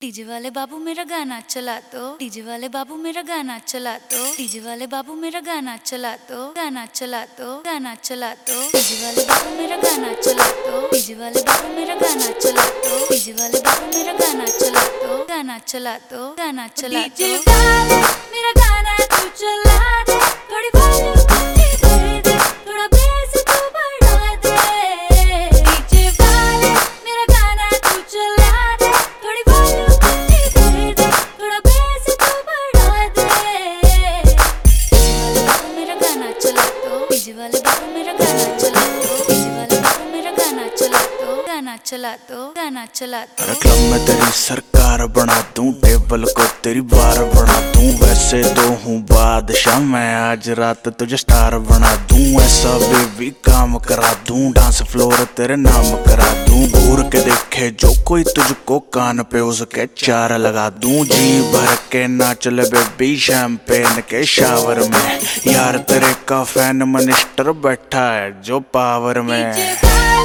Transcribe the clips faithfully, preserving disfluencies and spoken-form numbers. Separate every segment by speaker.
Speaker 1: DJ वाले बाबू मेरा गाना चला दो, डीजे वाले बाबू मेरा गाना चला दो, डीजे वाले बाबू मेरा गाना चला दो, गाना चला दो, गाना चला दो, डीजे वाले बाबू मेरा गाना चला दो, डीजे वाले बाबू मेरा गाना चला दो, डीजे वाले बाबू मेरा गाना चला दो, गाना चला दो, गाना चला दो, डीजे वाले मेरा गाना तू चला दे, थोड़ी वॉल्यूम दे दे, थोड़ा बेस तू बढ़ा दे, डीजे वाले मेरा गाना तू चला दे, थोड़ी वॉल्यूम डीजे वाले बाबू मेरा गाना चला दो, डीजे वाले बाबू मेरा गाना चला दो, गाना चला दो, गाना चला दो।
Speaker 2: अरे क्लब में तेरी सरकार बना दूं, टेबल को तेरी बार बना दूं, वैसे तो हूँ बादशाह मैं, आज रात तुझे स्टार बना दूं, ऐसा बेबी काम करा दूं, डांस फ्लोर तेरे नाम करा दूं, घूर के देखे जो कोई तुझको कान पे उसके चार लगा दूं, जी भर के नाच ले बेबी शैंपेन के शावर में, यार तेरे का फैन मिनिस्टर बैठा है जो पावर में।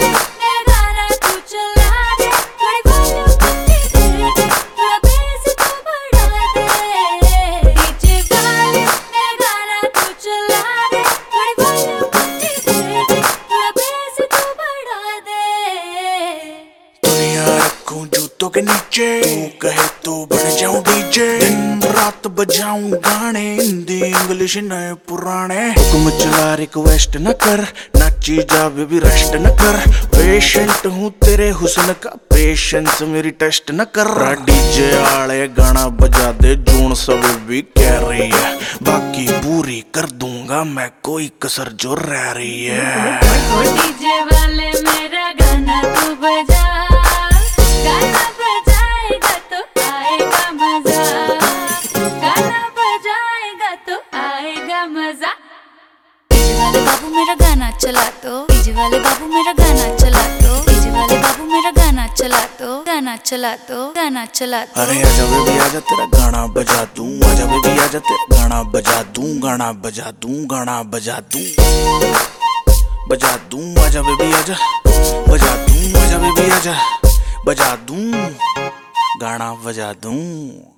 Speaker 2: जूतों के नीचे तू कहे तो बन जाऊं डीजे, दिन रात बजाऊं गाने, हिंदी इंग्लिश नए पुराने, हुक्म चला रिक्वेस्ट न कर, नाची जा बेबी रेस्ट न कर, पेशेंट हूँ तेरे हुस्न का, पेशेंस मेरी टेस्ट न कर, डीजे आले गाना बजा दे, जून सब भी कह रही है, बाकी पूरी कर दूंगा मैं कोई कसर जो रह रही है।
Speaker 1: डीजे वाले मेरा गाना तू बजा, गाना बजाएगा तो आएगा मजा, गाना बजाएगा तो आएगा मजा। डीजे वाले बाबू मेरा गाना चला दो, डीजे वाले बाबू मेरा गाना चला दो, डीजे वाले बाबू मेरा गाना चला दो, गाना चला दो, गाना चला दो।
Speaker 2: अरे आजा बेबी आजा तेरा गाना बजा दूं, आजा बेबी आजा तेरा गाना बजा दूं, गाना बजा दूं, गाना बजा दूं, बजा दूं, आजा बेबी आजा, बजा दूं, आजा बेबी आजा, बजा दूं, गाना बजा दूं।